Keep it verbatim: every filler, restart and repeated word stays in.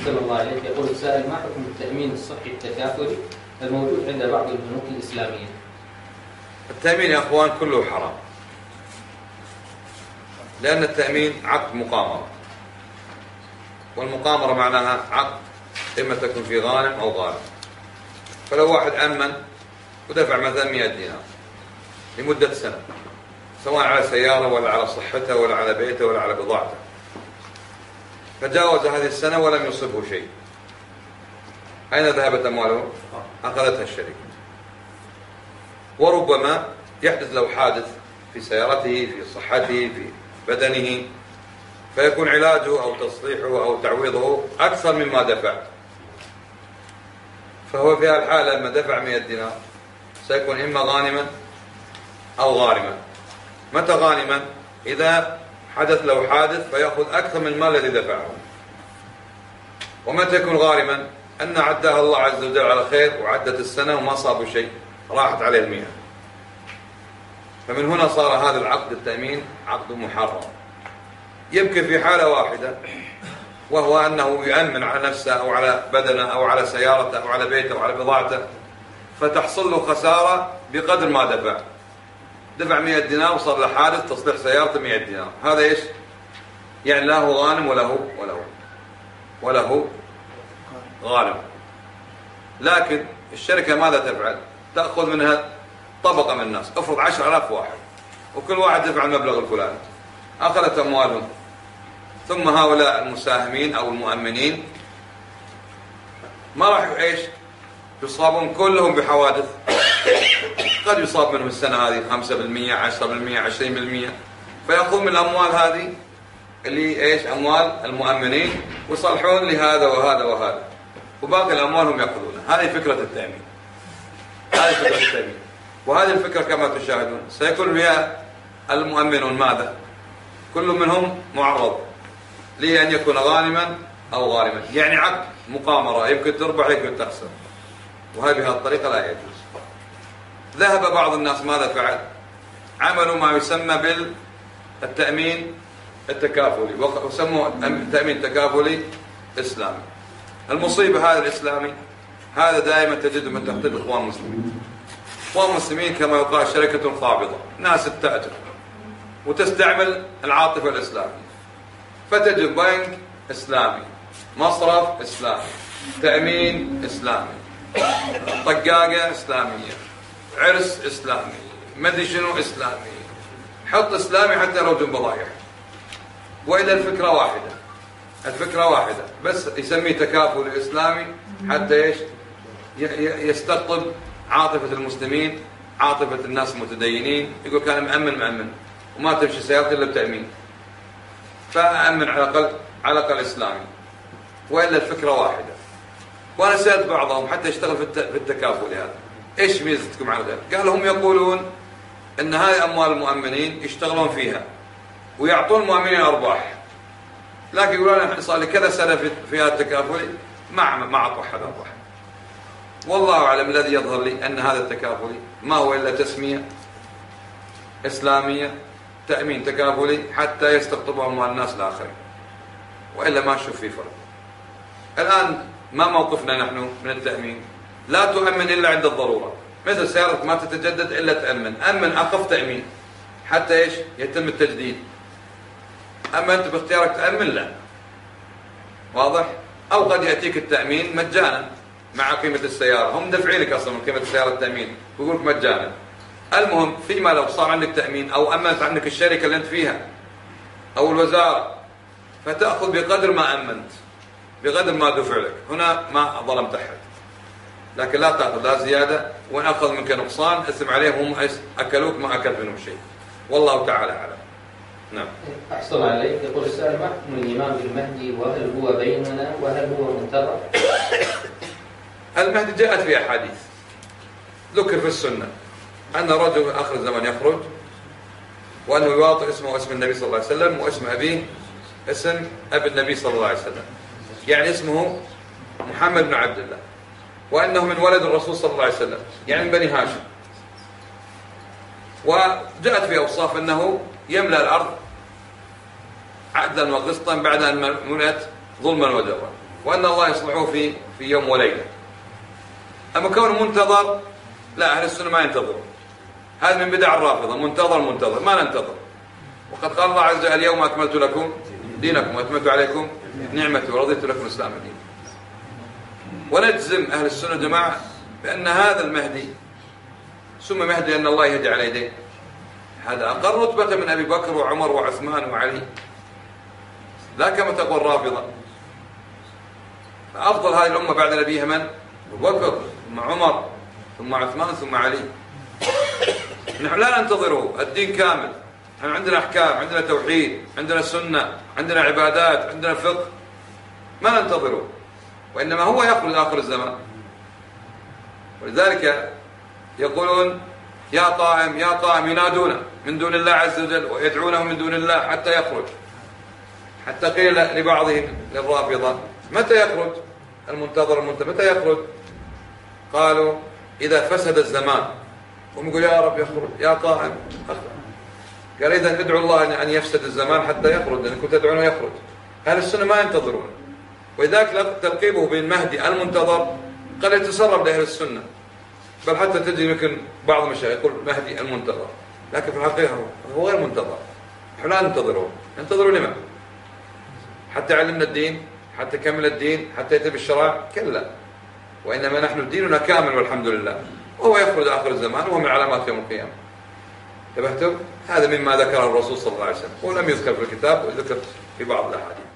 أحسن الله عليك. يقول السائل: ما حكم التأمين الصحي التكافلي الموجود عند بعض البنوك الإسلامية؟ التأمين يا أخوان كله حرام، لأن التأمين عقد مقامرة، والمقامرة معناها عقد إما تكون في غانم أو غارم. فلو واحد أمن ودفع مثلا مئة دينار لمدة سنة، سواء على سيارة ولا على صحته ولا على بيته ولا على بضاعته، فجاوز هذه السنة ولم يصبه شيء، أين ذهبت أمواله؟ أخذتها الشركة. وربما يحدث له حادث في سيارته، في صحته، في بدنه، فيكون علاجه أو تصليحه أو تعويضه أكثر مما دفع، فهو في هالحالة لما دفع مئة دينار سيكون إما غانما أو غارما. متى غانما؟ إذا حدث له حادث فيأخذ أكثر من المال الذي دفعه. ومتى يكون غارما؟ أن عدها الله عز وجل على خير وعدت السنة وما صابه شيء، راحت عليه المئة. فمن هنا صار هذا العقد التأمين عقد محرم. يمكن في حالة واحدة، وهو أنه يؤمن على نفسه أو على بدنه أو على سيارته أو على بيته أو على بضاعته، فتحصل له خسارة بقدر ما دفع. دفع مئة دينار وصار له حادث تصليح سيارته مئة دينار، هذا إيش؟ يعني له غانم وله وله وله غانم. لكن الشركة ماذا تفعل؟ تأخذ منها طبقة من الناس، افرض عشر آلاف واحد وكل واحد دفع المبلغ الفلاني، أخذت أموالهم، ثم هؤلاء المساهمين أو المؤمنين ما راح إيش؟ يصابون كلهم بحوادث. قد يصاب منهم السنة هذه خمسة بالمئة، عشرة بالمئة، عشرين بالمئة، فيأخذ من الأموال هذه اللي إيش؟ أموال المؤمنين، ويصلحون لهذا وهذا وهذا، وباقي الأموال هم يأخذونها. هذه فكرة التأمين، هذه فكرة التأمين. وهذه الفكرة كما تشاهدون سيكون فيها المؤمنون ماذا؟ كل منهم معرض لأن يكون غانما أو غارما، يعني عقد مقامرة، يمكن تربح يمكن تخسر، وهذه بهذه الطريقة لا يجوز. ذهب بعض الناس ماذا فعل؟ عملوا ما يسمى بالتأمين التكافلي، وسموه تأمين تكافلي إسلامي. المصيبة هذا الإسلامي هذا دائما تجده من تحت الإخوان المسلمين. الإخوان المسلمين كما يقال شركة قابضة، ناس تأجر وتستعمل العاطفة الإسلامية، فتجد بنك إسلامي، مصرف إسلامي، تأمين إسلامي، طقاقة إسلامية، عرس إسلامي، مدري شنو إسلامي، حط إسلامي حتى لو جنب بضايع. وإذا الفكرة واحدة، الفكرة واحدة بس يسميه تكافل إسلامي حتى إيش؟ يستقطب عاطفة المسلمين، عاطفة الناس المتدينين، يقول كان مأمن مأمن وما تمشي سيارتي إلا بتأمين، فأمن على الأقل على الأقل إسلامي. وإلا الفكرة واحدة. وأنا سألت بعضهم حتى يشتغل في التكافل هذا، إيش ميزتكم على ذلك؟ قالوا هم يقولون أن هذه أموال المؤمنين يشتغلون فيها ويعطون المؤمنين أرباح، لكن يقولون احنا صار لي كذا سنة في هذا التكافلي ما ما أعطوا أحد أرباح. والله أعلم، الذي يظهر لي أن هذا التكافلي ما هو إلا تسمية إسلامية، تأمين تكافلي حتى يستقطبوا أموال الناس الآخرين، وإلا ما أشوف فيه فرق. الآن ما موقفنا نحن من التأمين؟ لا تؤمن إلا عند الضرورة، مثل سيارتك ما تتجدد إلا تأمن، أمن أخف تأمين حتى إيش؟ يتم التجديد. أما أنت باختيارك تأمن لا، واضح؟ أو قد يأتيك التأمين مجانا مع قيمة السيارة، هم دفعين لك أصلا من قيمة السيارة التأمين، يقولك مجانا. المهم فيما لو صار عندك تأمين أو أمنت عندك الشركة اللي أنت فيها أو الوزارة، فتأخذ بقدر ما أمنت، بقدر ما دفع لك، هنا ما ظلمت أحد. لكن لا تأخذ لا زيادة، وإن أخذ منك نقصان اسم عليهم هم أكلوك ما أكل منهم شيء، والله تعالى أعلم. نعم. أحسن عليك. يقول السائل: ما حكم الإمام بالمهدي، وهل هو بيننا وهل هو منتظر؟ المهدي جاءت في أحاديث، ذكر في السنة أن رجل آخر الزمان يخرج وأنه يواطئ اسمه اسم النبي صلى الله عليه وسلم، واسم أبيه اسم أبي النبي صلى الله عليه وسلم، يعني اسمه محمد بن عبد الله، وأنه من ولد الرسول صلى الله عليه وسلم، يعني من بني هاشم. وجاءت في أوصاف أنه يملأ الأرض عدلا وقسطا بعد أن ملأت ظلما وجورا. وأن الله يصلحه في في يوم وليلة. أما كونه منتظر، لا، أهل السنة ما ينتظر. هذا من بدع الرافضة، منتظر منتظر، ما ننتظر. وقد قال الله عز وجل: اليوم أكملت لكم دينكم وأتممت عليكم نعمتي ورضيت لكم الإسلام دينا. ونجزم أهل السنة جماعة بأن هذا المهدي سمي مهدي لأن الله يهدي على يديه. هذا أقل رتبة من أبي بكر وعمر وعثمان وعلي. لا كما تقول الرافضة. فأفضل هذه الأمة بعد نبيها من؟ أبو بكر ثم عمر ثم عثمان ثم علي. نحن لا ننتظره، الدين كامل. نحن عندنا أحكام، عندنا توحيد، عندنا سنة، عندنا عبادات، عندنا فقه، ما ننتظره. وإنما هو يخرج آخر الزمان. ولذلك يقولون: يا قائم يا قائم، ينادون من دون الله عز وجل ويدعونه من دون الله حتى يخرج. حتى قيل لبعضهم للرافضة: متى يخرج المنتظر المنتظر متى يخرج؟ قالوا: إذا فسد الزمان. هم يقول: يا رب يخرج يا قائم. قال: إذا ادعوا الله أن يفسد الزمان حتى يخرج، لأنكم تدعونه يخرج. أهل السنة ما ينتظرون. ولذلك تلقيبه بالمهدي المنتظر قد يتسرب لأهل السنة، بل حتى تجد يمكن بعض المشايخ يقول مهدي المنتظر، لكن في الحقيقة هو غير منتظر. نحن لا ننتظره. ننتظره لمن؟ حتى علمنا الدين، حتى كمل الدين، حتى يتم الشرائع؟ كلا. وإنما نحن ديننا كامل والحمد لله، وهو يخرج آخر الزمان وهو من علامات يوم القيامة. انتبهتم؟ هذا مما ذكره الرسول صلى الله عليه وسلم، ولم يذكر في الكتاب وذكر في بعض الأحاديث.